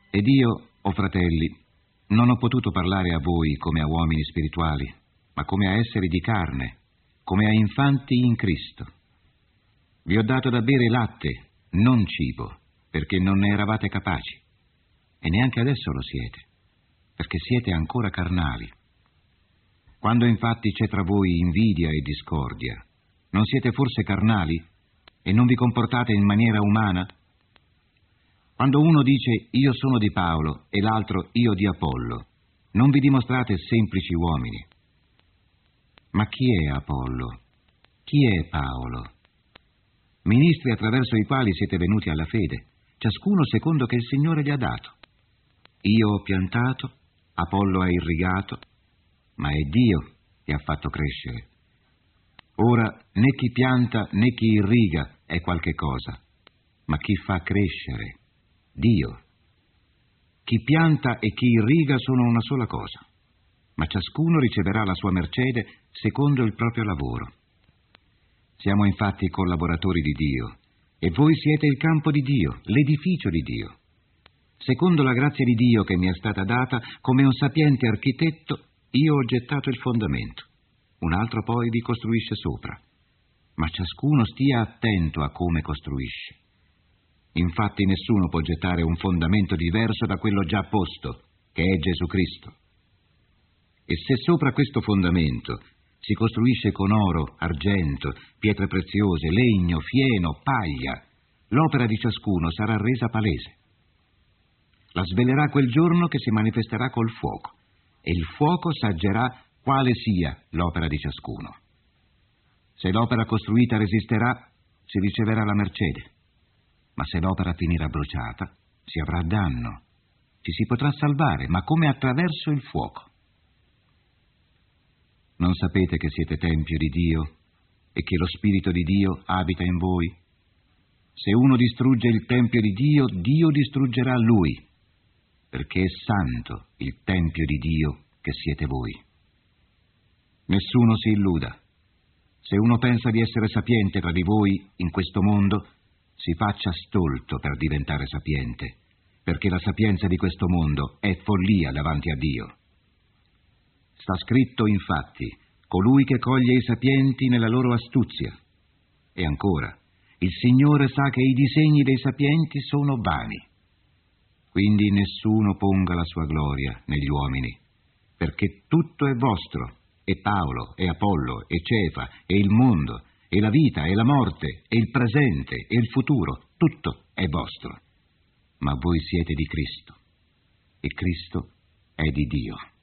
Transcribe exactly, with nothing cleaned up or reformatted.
Ed io, o fratelli, non ho potuto parlare a voi come a uomini spirituali, ma come a esseri di carne, come a infanti in Cristo. Vi ho dato da bere latte, non cibo, perché non ne eravate capaci. E neanche adesso lo siete, perché siete ancora carnali. Quando infatti c'è tra voi invidia e discordia, non siete forse carnali e non vi comportate in maniera umana? Quando uno dice io sono di Paolo e l'altro io di Apollo, non vi dimostrate semplici uomini. Ma chi è Apollo? Chi è Paolo? Ministri attraverso i quali siete venuti alla fede, ciascuno secondo che il Signore gli ha dato. Io ho piantato, Apollo ha irrigato, ma è Dio che ha fatto crescere. Ora né chi pianta né chi irriga è qualche cosa, ma chi fa crescere, Dio. Chi pianta e chi irriga sono una sola cosa, ma ciascuno riceverà la sua mercede secondo il proprio lavoro. Siamo infatti collaboratori di Dio, e voi siete il campo di Dio, l'edificio di Dio. Secondo la grazia di Dio che mi è stata data, come un sapiente architetto, io ho gettato il fondamento. Un altro poi vi costruisce sopra. Ma ciascuno stia attento a come costruisce. Infatti nessuno può gettare un fondamento diverso da quello già posto, che è Gesù Cristo. E se sopra questo fondamento si costruisce con oro, argento, pietre preziose, legno, fieno, paglia, l'opera di ciascuno sarà resa palese. La svelerà quel giorno che si manifesterà col fuoco, e il fuoco saggerà quale sia l'opera di ciascuno. Se l'opera costruita resisterà, si riceverà la mercede, ma se l'opera finirà bruciata, si avrà danno. Ci si potrà salvare, ma come attraverso il fuoco. Non sapete che siete tempio di Dio e che lo Spirito di Dio abita in voi? Se uno distrugge il tempio di Dio, Dio distruggerà lui, perché è santo il tempio di Dio che siete voi. Nessuno si illuda. Se uno pensa di essere sapiente tra di voi in questo mondo, si faccia stolto per diventare sapiente, perché la sapienza di questo mondo è follia davanti a Dio. Sta scritto infatti, colui che coglie i sapienti nella loro astuzia. E ancora, il Signore sa che i disegni dei sapienti sono vani. Quindi nessuno ponga la sua gloria negli uomini, perché tutto è vostro, e Paolo, e Apollo, e Cefa, e il mondo, e la vita, e la morte, e il presente, e il futuro, tutto è vostro. Ma voi siete di Cristo, e Cristo è di Dio.